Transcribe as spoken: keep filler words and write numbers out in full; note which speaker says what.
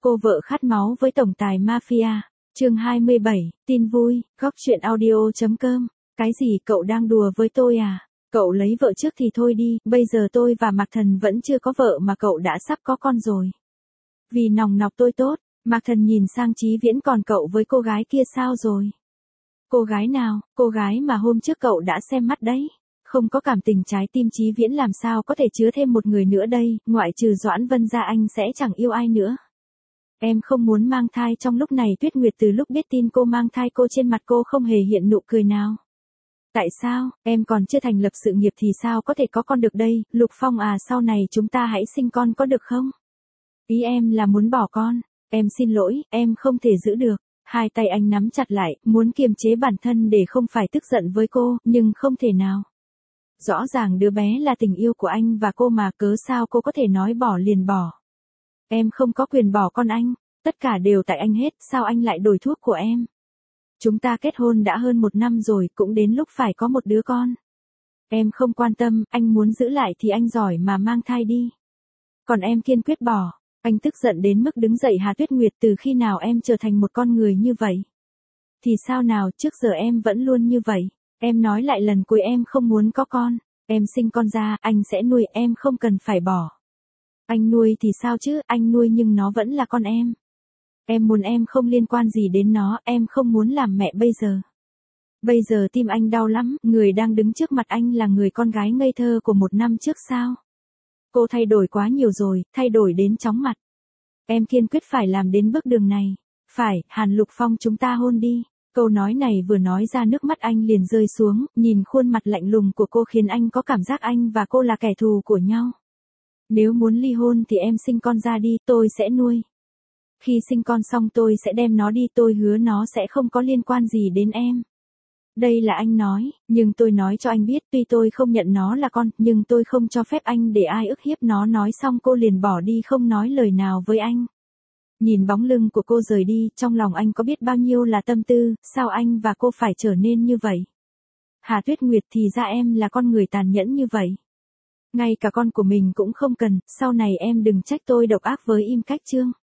Speaker 1: Cô vợ khát máu với tổng tài mafia. Chương hai mươi bảy, tin vui, góc truyện audio chấm com. Cái gì cậu đang đùa với tôi à? Cậu lấy vợ trước thì thôi đi, bây giờ tôi và Mạc Thần vẫn chưa có vợ mà cậu đã sắp có con rồi. Vì nòng nọc tôi tốt, Mạc Thần nhìn sang Chí Viễn, còn cậu với cô gái kia sao rồi? Cô gái nào? Cô gái mà hôm trước cậu đã xem mắt đấy. Không có cảm tình, trái tim Chí Viễn làm sao có thể chứa thêm một người nữa đây, ngoại trừ Doãn Vân ra anh sẽ chẳng yêu ai nữa. Em không muốn mang thai. Trong lúc này Tuyết Nguyệt từ lúc biết tin cô mang thai, cô trên mặt cô không hề hiện nụ cười nào. Tại sao, em còn chưa thành lập sự nghiệp thì sao có thể có con được đây, Lục Phong à, sau này chúng ta hãy sinh con có được không? Ý em là muốn bỏ con, em xin lỗi, em không thể giữ được. Hai tay anh nắm chặt lại, muốn kiềm chế bản thân để không phải tức giận với cô, nhưng không thể nào. Rõ ràng đứa bé là tình yêu của anh và cô mà, cớ sao cô có thể nói bỏ liền bỏ? Em không có quyền bỏ con anh, tất cả đều tại anh hết, sao anh lại đổi thuốc của em? Chúng ta kết hôn đã hơn một năm rồi, cũng đến lúc phải có một đứa con. Em không quan tâm, anh muốn giữ lại thì anh giỏi mà mang thai đi. Còn em kiên quyết bỏ. Anh tức giận đến mức đứng dậy. Hà Tuyết Nguyệt, từ khi nào em trở thành một con người như vậy? Thì sao nào, trước giờ em vẫn luôn như vậy. Em nói lại lần cuối em không muốn có con. Em sinh con ra, anh sẽ nuôi, em không cần phải bỏ. Anh nuôi thì sao chứ, anh nuôi nhưng nó vẫn là con em. Em muốn em không liên quan gì đến nó, em không muốn làm mẹ bây giờ. Bây giờ tim anh đau lắm, người đang đứng trước mặt anh là người con gái ngây thơ của một năm trước sao? Cô thay đổi quá nhiều rồi, thay đổi đến chóng mặt. Em kiên quyết phải làm đến bước đường này. Phải, Hàn Lục Phong, chúng ta hôn đi. Câu nói này vừa nói ra nước mắt anh liền rơi xuống, nhìn khuôn mặt lạnh lùng của cô khiến anh có cảm giác anh và cô là kẻ thù của nhau. Nếu muốn ly hôn thì em sinh con ra đi, tôi sẽ nuôi. Khi sinh con xong tôi sẽ đem nó đi, tôi hứa nó sẽ không có liên quan gì đến em. Đây là anh nói, nhưng tôi nói cho anh biết, tuy tôi không nhận nó là con, nhưng tôi không cho phép anh để ai ức hiếp nó. Nói xong cô liền bỏ đi không nói lời nào với anh. Nhìn bóng lưng của cô rời đi, trong lòng anh có biết bao nhiêu là tâm tư, sao anh và cô phải trở nên như vậy? Hà Tuyết Nguyệt, thì ra em là con người tàn nhẫn như vậy. Ngay cả con của mình cũng không cần, sau này em đừng trách tôi độc ác với Im Cách Trương.